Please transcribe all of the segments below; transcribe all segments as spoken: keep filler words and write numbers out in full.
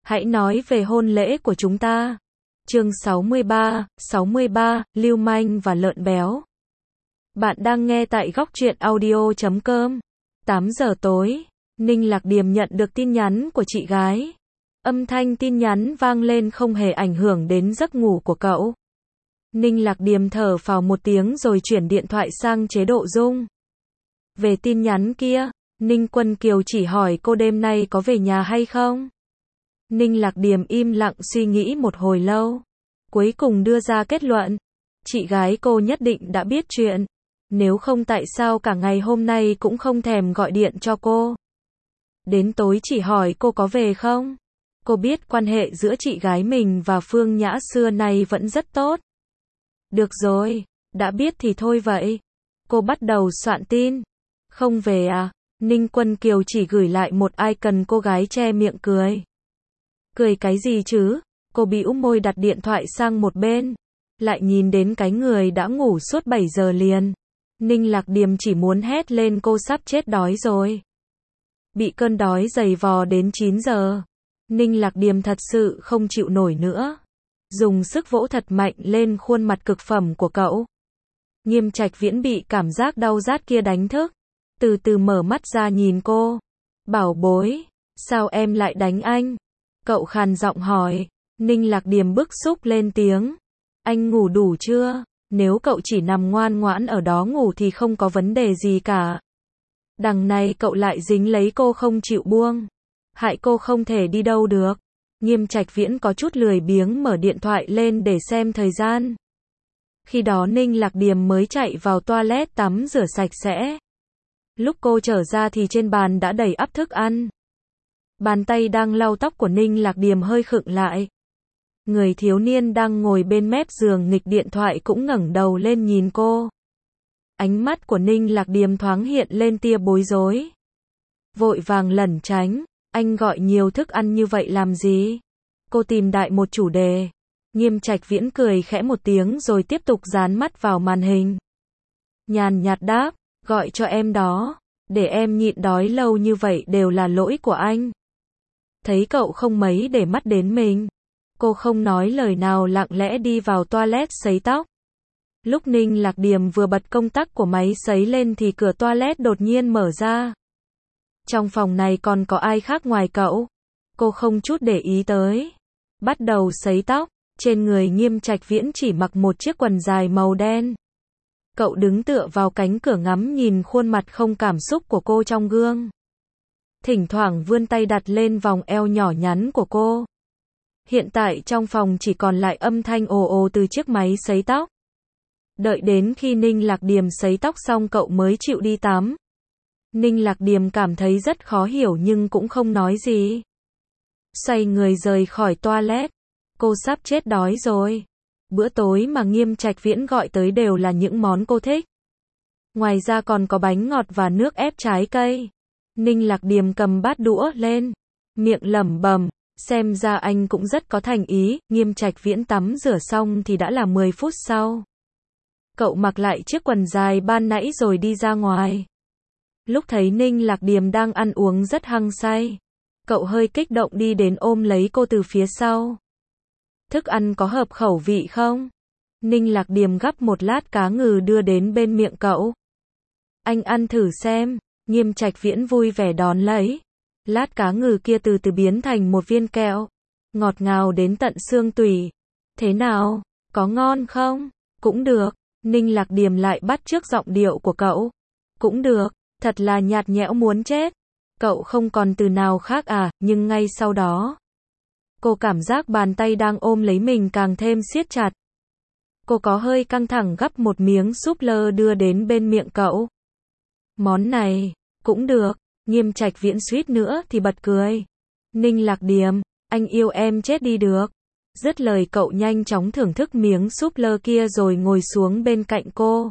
Hãy nói về hôn lễ của chúng ta. Chương sáu mươi ba, sáu mươi ba, Lưu manh và lợn béo. Bạn đang nghe tại góc truyện audio chấm com. tám giờ tối, Ninh Lạc Điềm nhận được tin nhắn của chị gái. Âm thanh tin nhắn vang lên không hề ảnh hưởng đến giấc ngủ của cậu. Ninh Lạc Điềm thở phào một tiếng rồi chuyển điện thoại sang chế độ rung. Về tin nhắn kia, Ninh Quân Kiều chỉ hỏi cô đêm nay có về nhà hay không. Ninh Lạc Điềm im lặng suy nghĩ một hồi lâu. Cuối cùng đưa ra kết luận. Chị gái cô nhất định đã biết chuyện. Nếu không tại sao cả ngày hôm nay cũng không thèm gọi điện cho cô. Đến tối chỉ hỏi cô có về không. Cô biết quan hệ giữa chị gái mình và Phương Nhã xưa nay vẫn rất tốt. Được rồi, đã biết thì thôi vậy. Cô bắt đầu soạn tin. Không về à? Ninh Quân Kiều chỉ gửi lại một icon cô gái che miệng cười. Cười cái gì chứ? Cô bĩu môi đặt điện thoại sang một bên. Lại nhìn đến cái người đã ngủ suốt bảy giờ liền. Ninh Lạc Điềm chỉ muốn hét lên cô sắp chết đói rồi. Bị cơn đói giày vò đến chín giờ. Ninh Lạc Điềm thật sự không chịu nổi nữa. Dùng sức vỗ thật mạnh lên khuôn mặt cực phẩm của cậu. Nghiêm Trạch Viễn bị cảm giác đau rát kia đánh thức. Từ từ mở mắt ra nhìn cô. Bảo bối, sao em lại đánh anh? Cậu khàn giọng hỏi. Ninh Lạc Điềm bức xúc lên tiếng. Anh ngủ đủ chưa? Nếu cậu chỉ nằm ngoan ngoãn ở đó ngủ thì không có vấn đề gì cả. Đằng này cậu lại dính lấy cô không chịu buông. Hại cô không thể đi đâu được. Nghiêm Trạch Viễn có chút lười biếng mở điện thoại lên để xem thời gian. Khi đó Ninh Lạc Điềm mới chạy vào toilet tắm rửa sạch sẽ. Lúc cô trở ra thì trên bàn đã đầy ắp thức ăn. Bàn tay đang lau tóc của Ninh Lạc Điềm hơi khựng lại. Người thiếu niên đang ngồi bên mép giường nghịch điện thoại cũng ngẩng đầu lên nhìn cô. Ánh mắt của Ninh Lạc Điềm thoáng hiện lên tia bối rối. Vội vàng lẩn tránh. Anh gọi nhiều thức ăn như vậy làm gì? Cô tìm đại một chủ đề. Nghiêm Trạch Viễn cười khẽ một tiếng rồi tiếp tục dán mắt vào màn hình. Nhàn nhạt đáp, gọi cho em đó. Để em nhịn đói lâu như vậy đều là lỗi của anh. Thấy cậu không mấy để mắt đến mình. Cô không nói lời nào lặng lẽ đi vào toilet sấy tóc. Lúc Ninh Lạc Điềm vừa bật công tắc của máy sấy lên thì cửa toilet đột nhiên mở ra. Trong phòng này còn có ai khác ngoài cậu? Cô không chút để ý tới. Bắt đầu sấy tóc. Trên người Nghiêm Trạch Viễn chỉ mặc một chiếc quần dài màu đen. Cậu đứng tựa vào cánh cửa ngắm nhìn khuôn mặt không cảm xúc của cô trong gương. Thỉnh thoảng vươn tay đặt lên vòng eo nhỏ nhắn của cô. Hiện tại trong phòng chỉ còn lại âm thanh ồ ồ từ chiếc máy sấy tóc. Đợi đến khi Ninh Lạc Điềm sấy tóc xong cậu mới chịu đi tắm. Ninh Lạc Điềm cảm thấy rất khó hiểu nhưng cũng không nói gì. Xoay người rời khỏi toilet. Cô sắp chết đói rồi. Bữa tối mà Nghiêm Trạch Viễn gọi tới đều là những món cô thích. Ngoài ra còn có bánh ngọt và nước ép trái cây. Ninh Lạc Điềm cầm bát đũa lên. Miệng lẩm bẩm. Xem ra anh cũng rất có thành ý. Nghiêm Trạch Viễn tắm rửa xong thì đã là mười phút sau. Cậu mặc lại chiếc quần dài ban nãy rồi đi ra ngoài. Lúc thấy Ninh Lạc Điềm đang ăn uống rất hăng say. Cậu hơi kích động đi đến ôm lấy cô từ phía sau. Thức ăn có hợp khẩu vị không? Ninh Lạc Điềm gắp một lát cá ngừ đưa đến bên miệng cậu. Anh ăn thử xem. Nghiêm Trạch Viễn vui vẻ đón lấy. Lát cá ngừ kia từ từ biến thành một viên kẹo. Ngọt ngào đến tận xương tủy. Thế nào? Có ngon không? Cũng được. Ninh Lạc Điềm lại bắt chước giọng điệu của cậu. Cũng được. Thật là nhạt nhẽo muốn chết. Cậu không còn từ nào khác à, nhưng ngay sau đó. Cô cảm giác bàn tay đang ôm lấy mình càng thêm siết chặt. Cô có hơi căng thẳng gắp một miếng súp lơ đưa đến bên miệng cậu. Món này, cũng được. Nghiêm Trạch Viễn suýt nữa thì bật cười. Ninh Lạc Điềm, anh yêu em chết đi được. Dứt lời cậu nhanh chóng thưởng thức miếng súp lơ kia rồi ngồi xuống bên cạnh cô.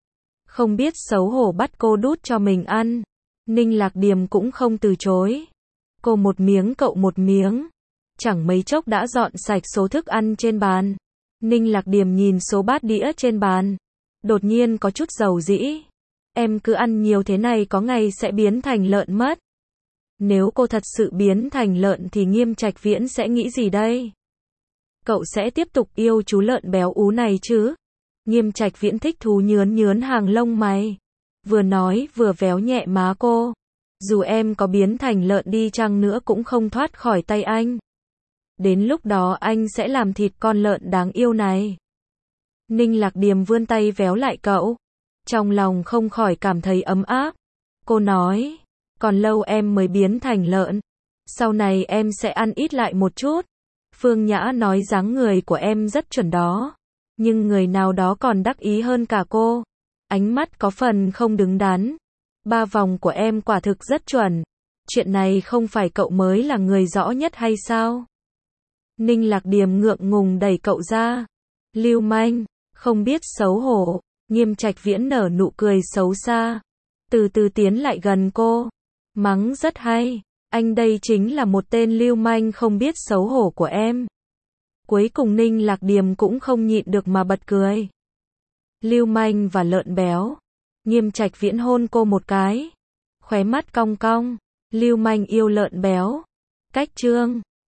Không biết xấu hổ bắt cô đút cho mình ăn. Ninh Lạc Điềm cũng không từ chối. Cô một miếng cậu một miếng. Chẳng mấy chốc đã dọn sạch số thức ăn trên bàn. Ninh Lạc Điềm nhìn số bát đĩa trên bàn. Đột nhiên có chút dầu dĩ. Em cứ ăn nhiều thế này có ngày sẽ biến thành lợn mất. Nếu cô thật sự biến thành lợn thì Nghiêm Trạch Viễn sẽ nghĩ gì đây? Cậu sẽ tiếp tục yêu chú lợn béo ú này chứ? Nghiêm Trạch Viễn thích thú nhướn nhướn hàng lông mày. Vừa nói vừa véo nhẹ má cô. Dù em có biến thành lợn đi chăng nữa cũng không thoát khỏi tay anh. Đến lúc đó anh sẽ làm thịt con lợn đáng yêu này. Ninh Lạc Điềm vươn tay véo lại cậu. Trong lòng không khỏi cảm thấy ấm áp. Cô nói, còn lâu em mới biến thành lợn. Sau này em sẽ ăn ít lại một chút. Phương Nhã nói dáng người của em rất chuẩn đó. Nhưng người nào đó còn đắc ý hơn cả cô. Ánh mắt có phần không đứng đắn. Ba vòng của em quả thực rất chuẩn. Chuyện này không phải cậu mới là người rõ nhất hay sao? Ninh Lạc Điềm ngượng ngùng đẩy cậu ra. Lưu manh, không biết xấu hổ. Nghiêm Trạch Viễn nở nụ cười xấu xa. Từ từ tiến lại gần cô. Mắng rất hay. Anh đây chính là một tên lưu manh không biết xấu hổ của em. Cuối cùng Ninh Lạc Điềm cũng không nhịn được mà bật cười. Lưu manh và lợn béo. Nghiêm Trạch Viễn hôn cô một cái. Khóe mắt cong cong. Lưu manh yêu lợn béo. Cách chương